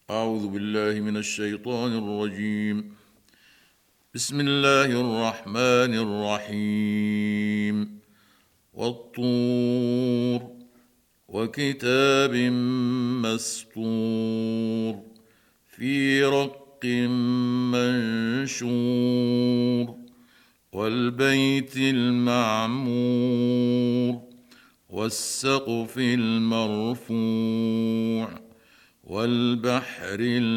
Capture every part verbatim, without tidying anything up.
أعوذ بالله من الشيطان الرجيم. بسم الله الرحمن الرحيم. والطور وكتاب مسطور في رق منشور والبيت المعمور والسقف المرفوع والبحر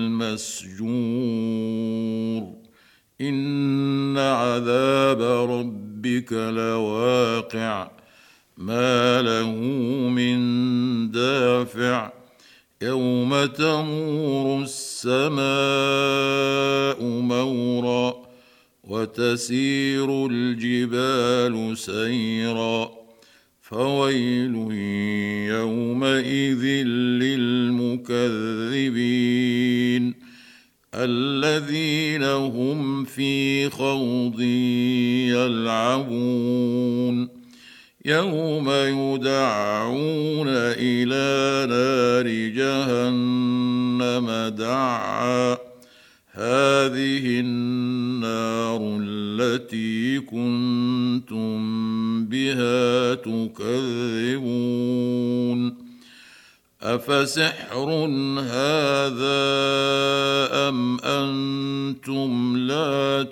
المسجور إن عذاب ربك لواقع ما له من دافع يوم تمور السماء مورا وتسير الجبال سيرا فويل يومئذ للمكذبين الذين هم في خوض يلعبون يوم يدعون إلى نار جهنم دعا هذه النار التي كنتم بها تكذبون أفسحر هذا أم أنتم لا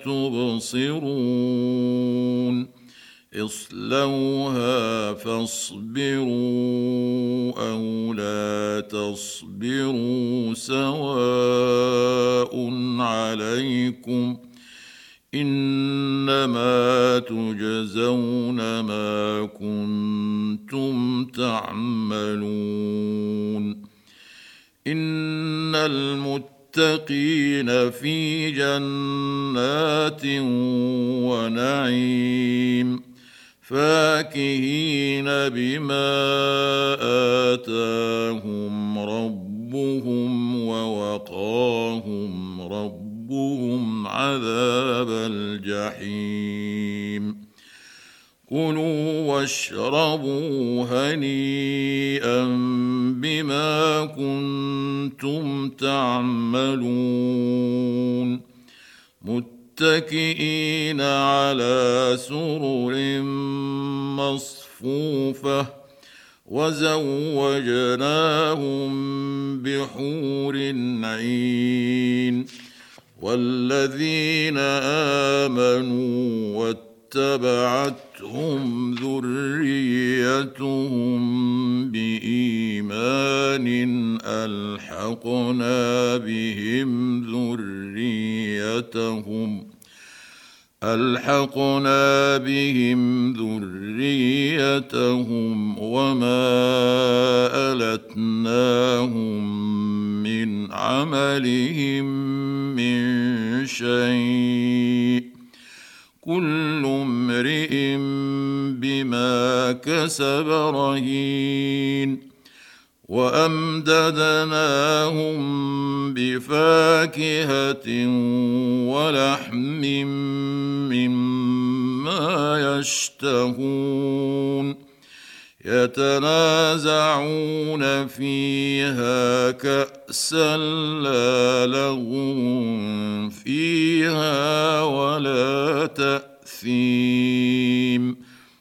تبصرون اصلوها فاصبروا أو لا تصبروا سواء عليكم إنما تجزون ما كنتم تعملون إن المتقين في جنات ونعيم فاكهين بما آتاهم ربهم ووقاهم ربهم عذاب الجحيم كلوا واشربوا هنيئا بما كنتم تعملون متكئين على سرر مصفوفة وزوجناهم بحور عين والذين آمنوا واتبعتهم ذريتهم بإيمان ألحقنا بهم ذريتهم ألحقنا بهم ذريتهم وما ألتناهم من عملهم من شيء كل امرئ بما كسب رهين وأمددناهم بفاكهة ولحم مما يشتهون يتنازعون فيها كأسا لا لغو فيها ولا تأثيم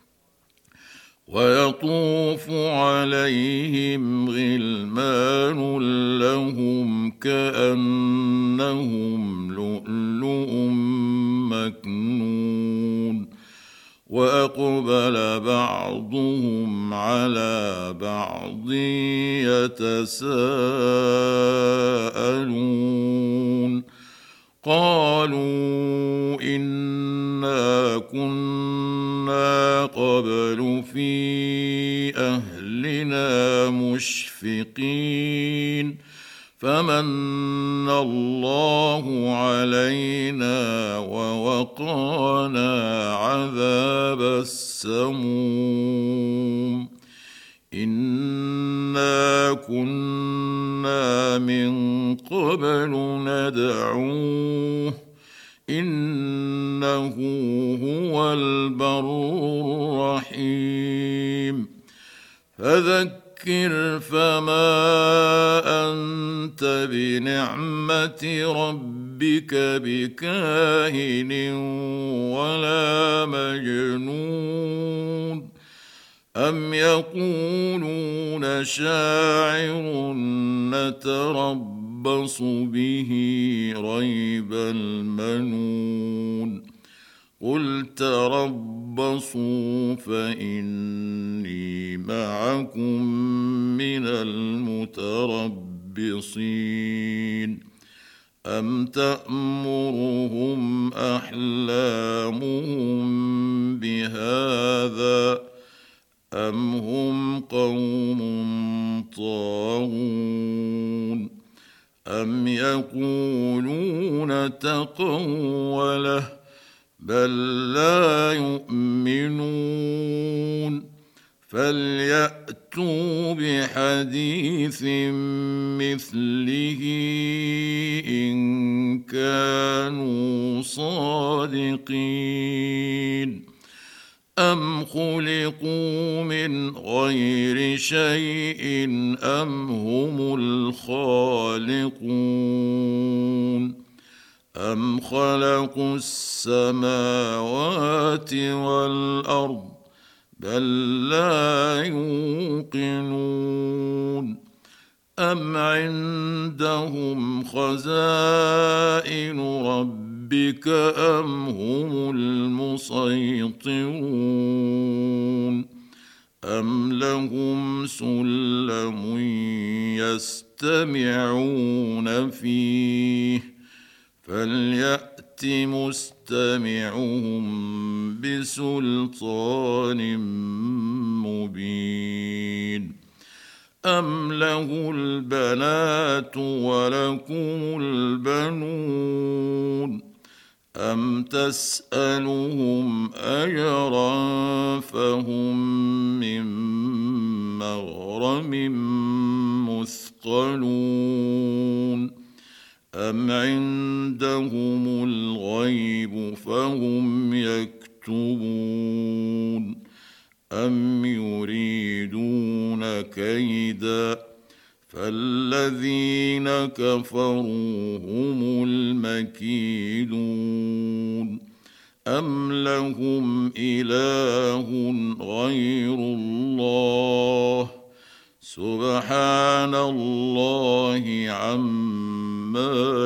ويطوف عليهم غلمان لهم كأنهم لؤلؤ مكنون وأقبل بعضهم على بعض يتساءلون قالوا إنا كنا قبل في أهلنا مشفقين فمن الله علينا ووقانا عذاب السموم إنا كنا من قبل ندعوه إنه هو البر الرحيم فذكر فذكر فما أنت بنعمة ربك بكاهن ولا مجنون أم يقولون شاعر نتربص به ريب المنون قل تربصوا فإني معكم من المتربصين أم تأمرهم أحلامهم بهذا أم هم قوم طاغون أم يقولون تقوله بل لا يؤمنون فليأتوا بحديث مثله إن كانوا صادقين أم خلقوا من غير شيء أم هم الخالقون أم خلقوا السماوات والأرض بل لا يوقنون أم عندهم خزائن ربك أم هم المسيطرون أم لهم سلم يستمعون فيه فليأت مستمعهم بسلطان مبين أم له البنات ولكم البنون أم تسألهم أجرا فهم من مغرم مثقلون أم عندهم الغيب فهم يكتبون أم يريدون كيدا فالذين كفروا هم المكيدون أم لهم إله غير الله سبحان الله عما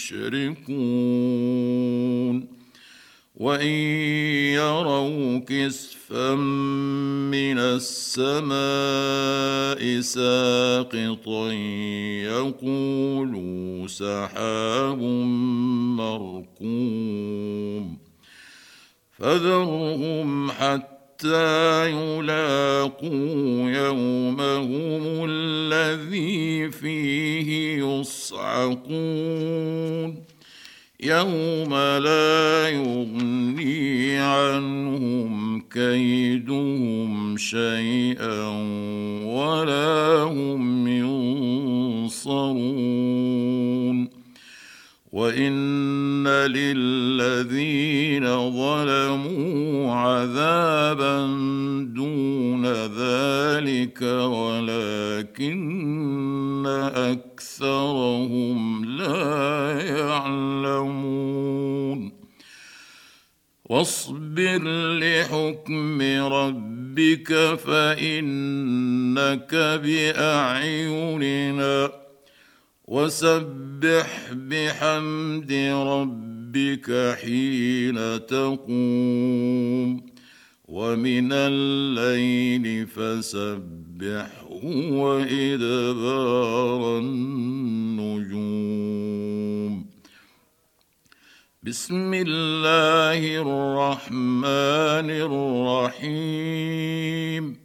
يشركون وإن يروا كسفا من السماء ساقطا يقولوا سحاب مركوم فذرهم حتى حتى يلاقوا يومهم الذي فيه يصعقون يوم لا يغني عنهم كيدهم شيئا ولا هم ينصرون وإن للذين ظلموا عذابا دون ذلك ولكن أكثرهم لا يعلمون واصبر لحكم ربك فإنك بأعيننا وسبح بحمد ربك حين تقوم ومن الليل فسبحه وإدبار النجوم بسم الله الرحمن الرحيم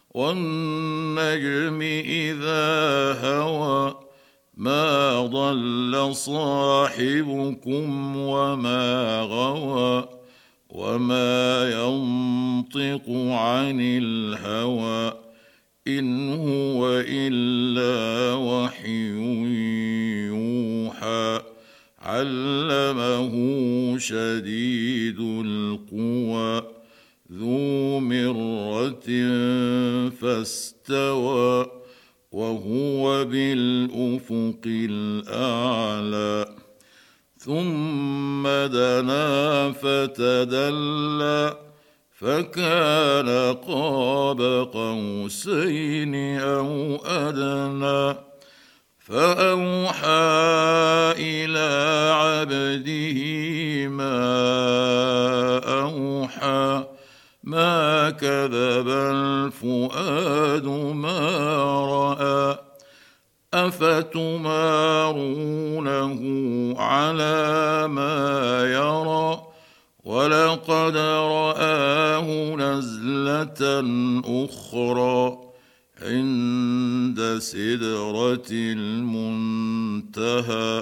والنجم إذا هوى ما ضل صاحبكم وما غوى وما ينطق عن الهوى إن هو إلا وحي يوحى علمه شديد القوى ذو مرة فاستوى الأعلى ثم دنا فتدلى فكان قاب قوسين أو أدنى فأوحى إلى عبده ما أوحى ما كذب الفؤاد ما رأى أفتمارونه على ما يرى ولقد رآه نزلة أخرى عند سدرة المنتهى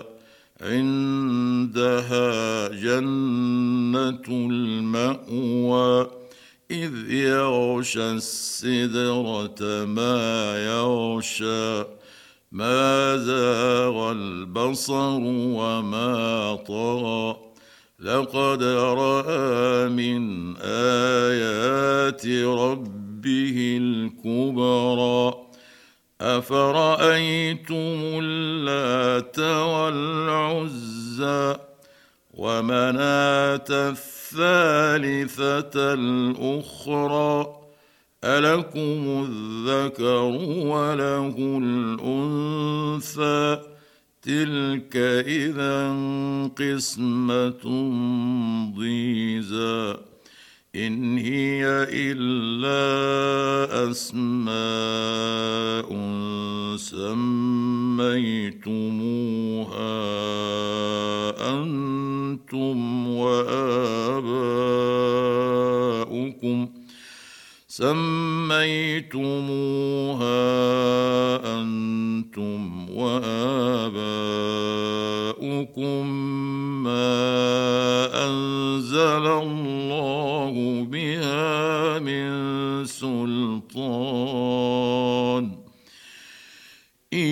عندها جنة المأوى إذ يغشى السدرة ما يغشى ما زاغ البصر وما طغى لقد رأى من آيات ربه الكبرى أفرأيتم اللات والعزى ومناة الثالثة الأخرى ألكم الذكر وله الأنثى تلك إذا قسمة ضيزى إن هي إلا أسماء سميتموها أنتم وآباؤكم سميتموها أنتم وآباؤكم ما أنزل الله بها من سلطان إن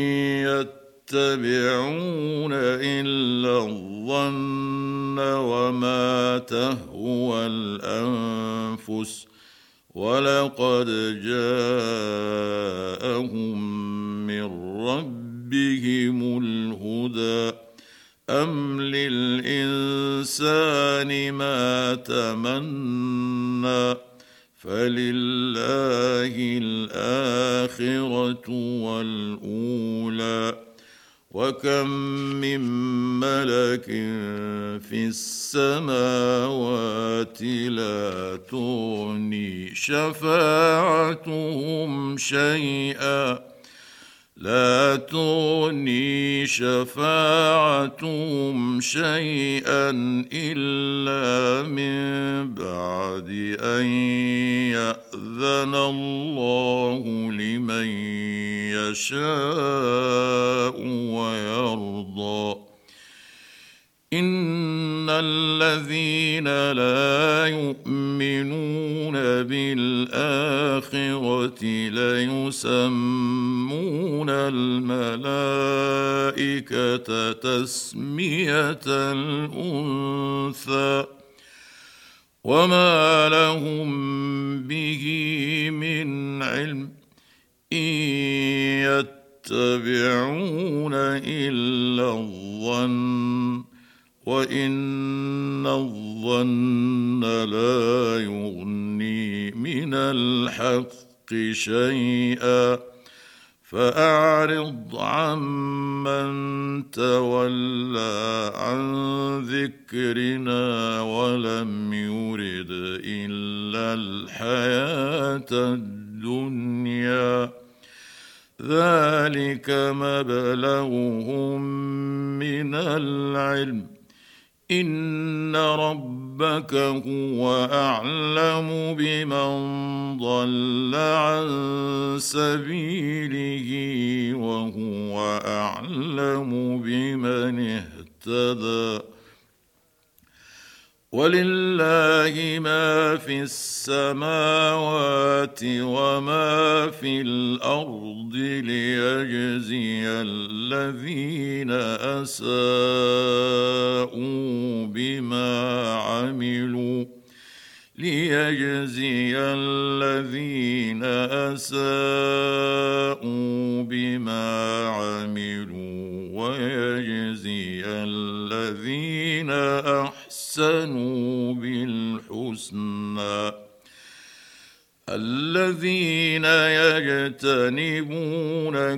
يتبعون إلا الظن وما تهوى الأنفس ولقد جاءهم من ربهم الهدى أم للإنسان ما تمنى فلله الآخرة والأولى وكم من ملك في السماوات لا تغني شفاعتهم شيئا لا تغني شفاعتهم شيئا إلا من بعد أن يأذن الله لمن يشاء ويرضى إن الذين لا يؤمنون بالآخرة ليسمون الملائكة تسمية الأنثى وما لهم به من علم إن يتبعون إلا الظن وإن الظن لا يغني من الحق شيئا فأعرض عمن تولى عن ذكرنا ولم يرد إلا الحياة الدنيا ذلك مبلغهم من العلم إن ربك هو أعلم بمن ضل عن سبيله وهو أعلم بمن اهتدى ولله ما في السماوات وما في الأرض ليجزي الذين أساءوا بما عملوا ليجزي الذين أساءوا بما عملوا ويجزي الذين أحسنوا بالحسنى الذين يجتنبون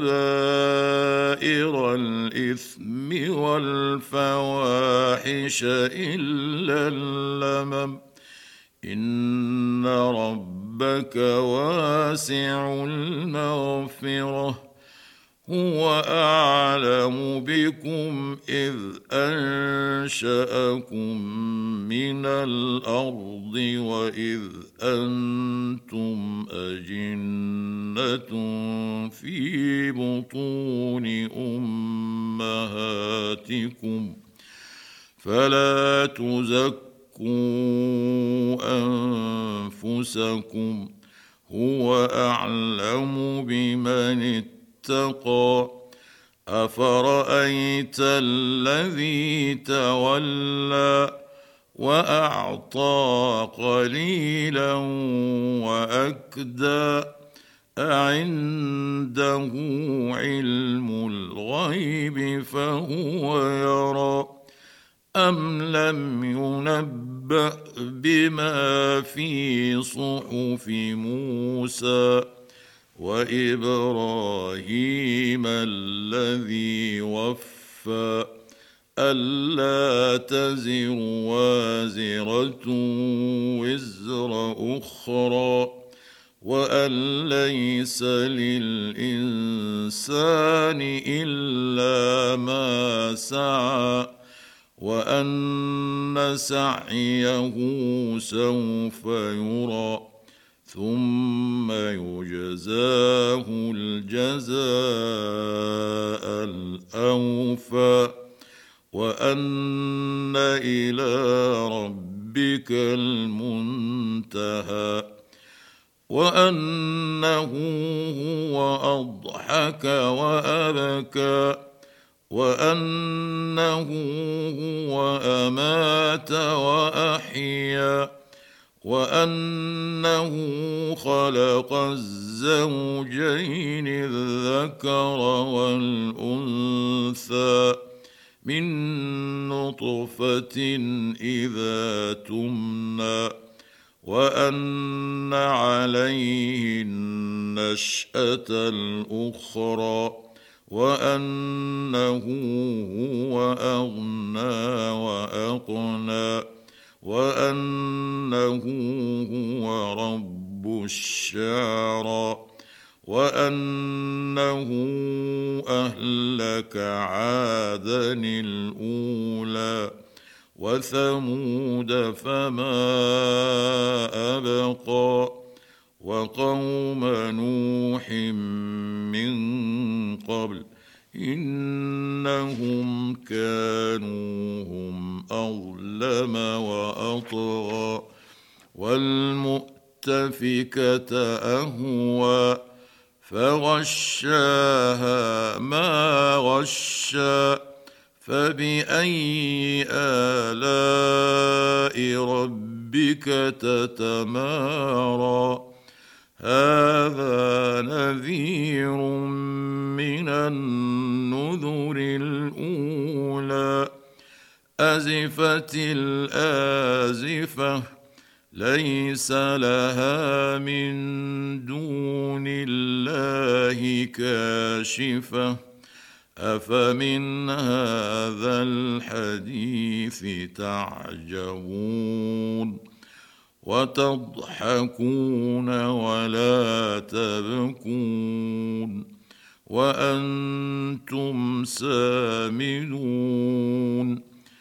كبائر الإثم والفواحش إلا اللمم إن ربك واسع المغفرة هو أعلم بكم إذ أنشأكم من الأرض وإذ أنتم أجنة في بطون أمهاتكم فلا تزكوا أنفسكم هو أعلم بمن اتقى اتقى أفرأيت الذي تولى وأعطى قليلا وأكدى أعنده علم الغيب فهو يرى أم لم ينبأ بما في صحف موسى وإبراهيم الذي وفى ألا تزر وازرة وزر أخرى وأن ليس للإنسان إلا ما سعى وأن سعيه سوف يرى ثم يجزاه الجزاء الأوفى وأن إلى ربك المنتهى وأنه هو أضحك وأبكى وأنه هو أمات وأحيا وأنه خلق الزوجين الذكر والأنثى من نطفة إذا تمنى وأن عليه النشأة الأخرى وأنه هو أغنى وأقنى وأنه هو رب الشعرى وأنه أهلك عادا الأولى وثمود فما أبقى وقوم نوح من قبل إنهم كانوا هم أظلم وأطغى والمؤتفكة أهوى فغشاها ما غشى فبأي آلاء ربك تتمارى هذا نذير من النذر الأولى أزفت الآزفة ليس لها من دون الله كاشفة أفمن هذا الحديث تعجبون وتضحكون ولا تبكون وأنتم سامدون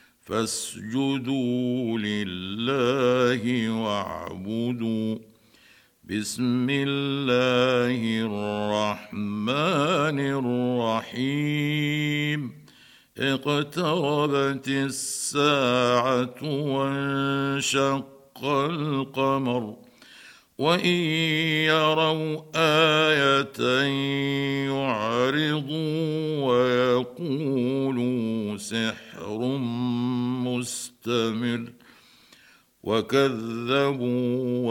فاسجدوا لله واعبدوا بسم الله الرحمن الرحيم اقتربت الساعة وانشق القمر وإن يروا آية يعرضوا ويقولوا سحر مستمر وكذبوا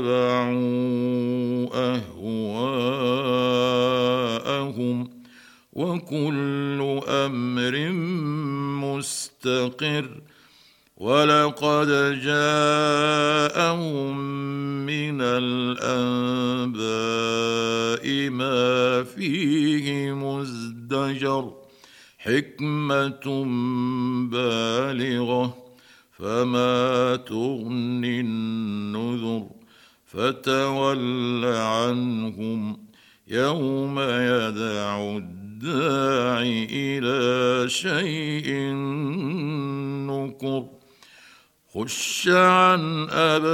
واتبعوا أهواءهم وكل أمر مستقر ولقد جاءهم من الأنباء ما فيه مزدجر حكمة بالغة فما تغني النذر فتول عنهم يوم يدعو الداعي إلى شيء نكر خش عن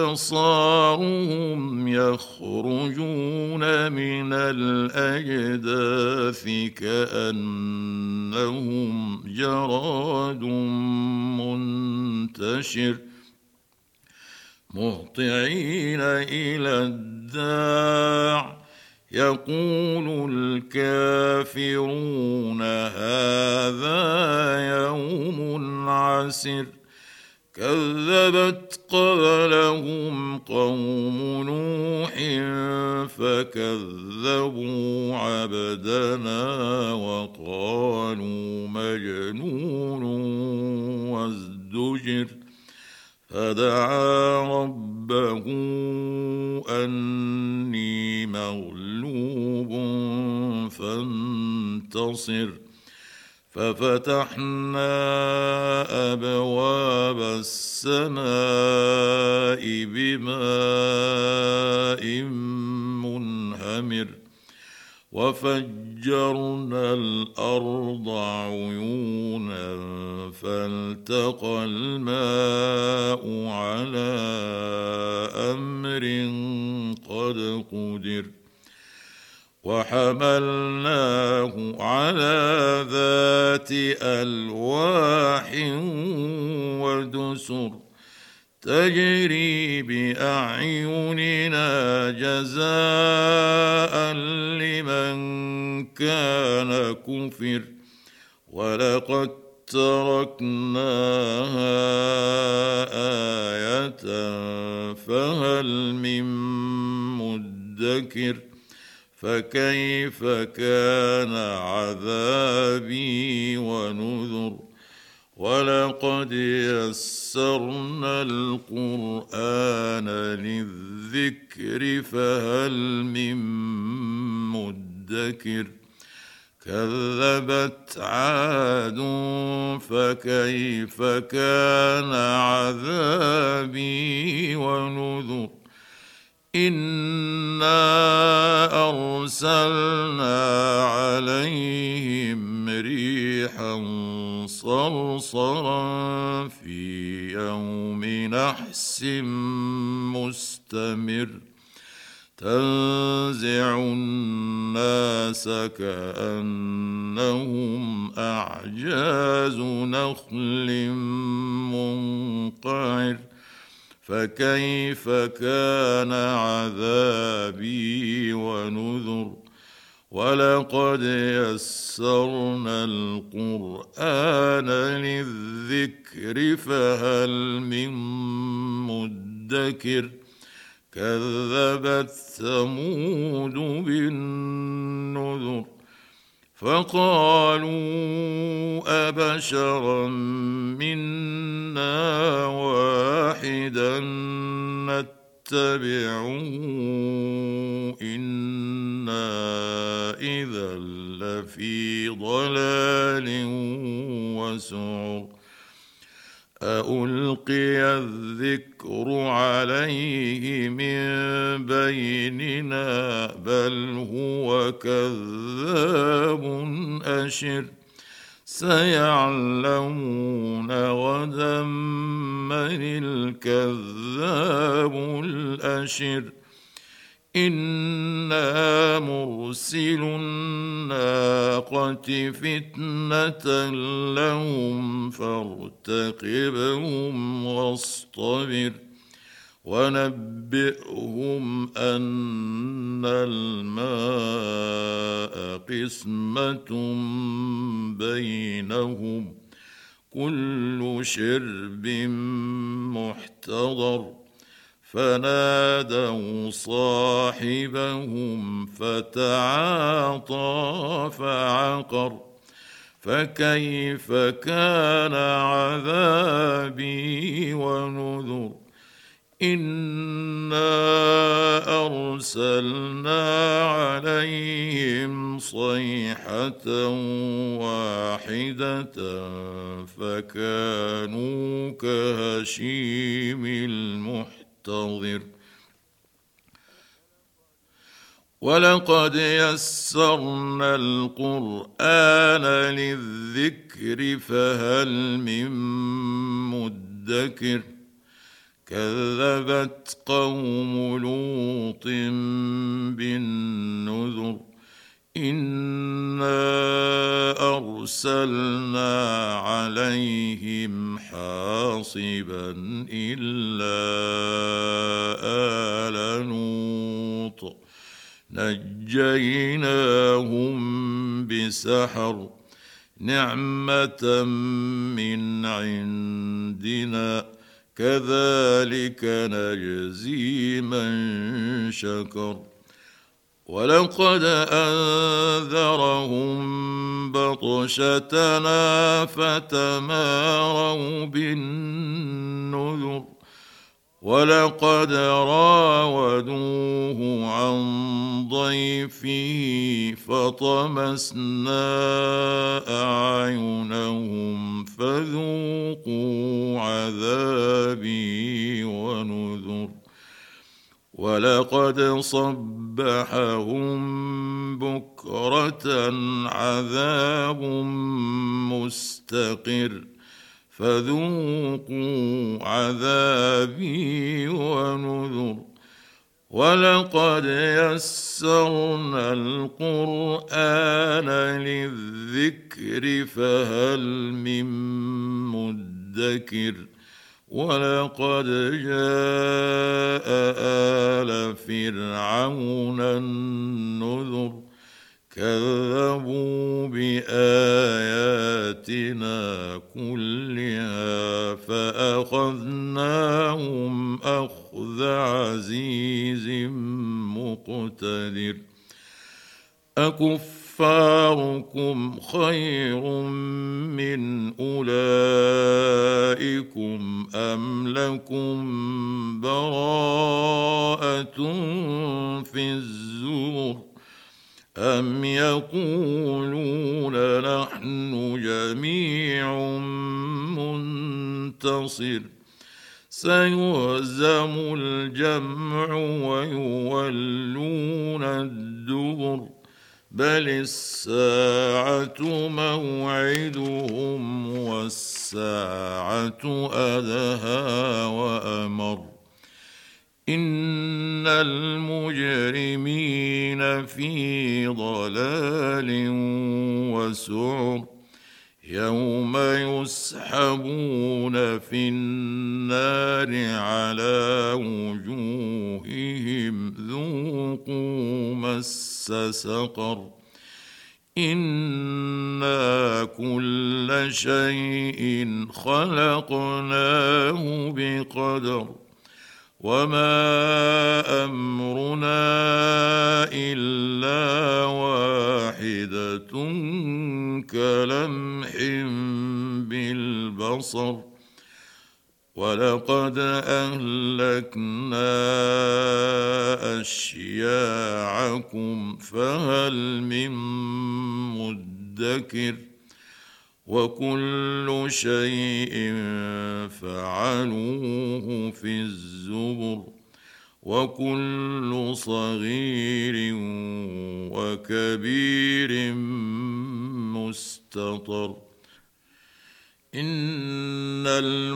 أبصارهم يخرجون من الأجداث كأنهم جراد منتشر مهطعين إلى الداع يقول الكافرون هذا يوم عسر كذبت قبلهم قوم نوح فكذبوا عبدنا وقالوا مجنون وازدجر فدعا ربه أني مغلوب فانتصر ففتحنا أبواب السماء بماء منهمر وفجرنا الأرض عيونا فالتقى الماء على أمر قد قدر وحملناه على ذات ألواح ودسر تجري بأعيننا جزاء لمن كان كفر ولقد تركناها آية فهل من مدكر فكيف كان عذابي ونذر ولقد يسرنا القرآن للذكر فهل من مدكر كذبت عاد فكيف كان عذابي ونذر إنا أرسلنا عليهم ريحا صرصرا في يوم نحس مستمر تنزع الناس كأنهم أعجاز نخل منقعر فكيف كان عذابي ونذر ولقد يسرنا القرآن للذكر فهل من مدكر كذبت ثمود بالنذر فقالوا أبشرا منا واحدا نتبعه إنا إذا لفي ضلال وسعر ألقي الذكر عليه من بيننا بل هو كذاب أشر سيعلمون غدا من الكذاب الأشر إنا مرسل الناقة فتنة لهم فارتقبهم واصطبر ونبئهم أن الماء قسمة بينهم كل شرب محتضر فنادوا صاحبهم فتعاطى فعقر فكيف كان عذابي ونذر إنا أرسلنا عليهم صيحة واحدة فكانوا كهشيم المحتضر ولقد يسرنا القرآن للذكر فهل من مدكر كذبت قوم لوط بالنذر إنا أرسلنا عليهم حاصبا إلا آل لوط نجيناهم بسحر نعمة من عندنا كذلك نجزي من شكر ولقد أنذرهم بطشتنا فتماروا بالنذر ولقد راودوه عن ضيفه فطمسنا أعينهم فذوقوا عذابي ونذر ولقد صبحهم بكرة عذاب مستقر فذوقوا عذابي ونذر ولقد يسرنا القرآن للذكر فهل من مدكر ولقد جاء آل فرعون النذر كذبوا بآياتنا كلها فأخذناهم أخذ عزيز مقتدر أكفاركم خير من أولئكم أم لكم براءة في الزبر أم يقولون نحن جميع منتصر سيهزم الجمع ويولون الدبر بل الساعة موعدهم والساعة أدهى وأمر إن المجرمين في ضلال وسعر يوم يسحبون في النار على وجوههم ذوقوا مس سقر إنا كل شيء خلقناه بقدر وما أمرنا إلا واحدة كلمح بالبصر ولقد أهلكنا أشياعكم فهل من مدكر وكل شيء فعلوه في الزبر وكل صغير وكبير مستطر إن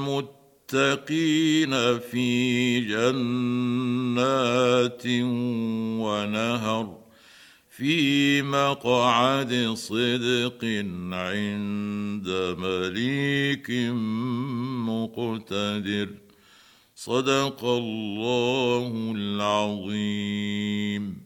المتقين في جنات ونهر في مقعد صدق عند مليك مقتدر صدق الله العظيم.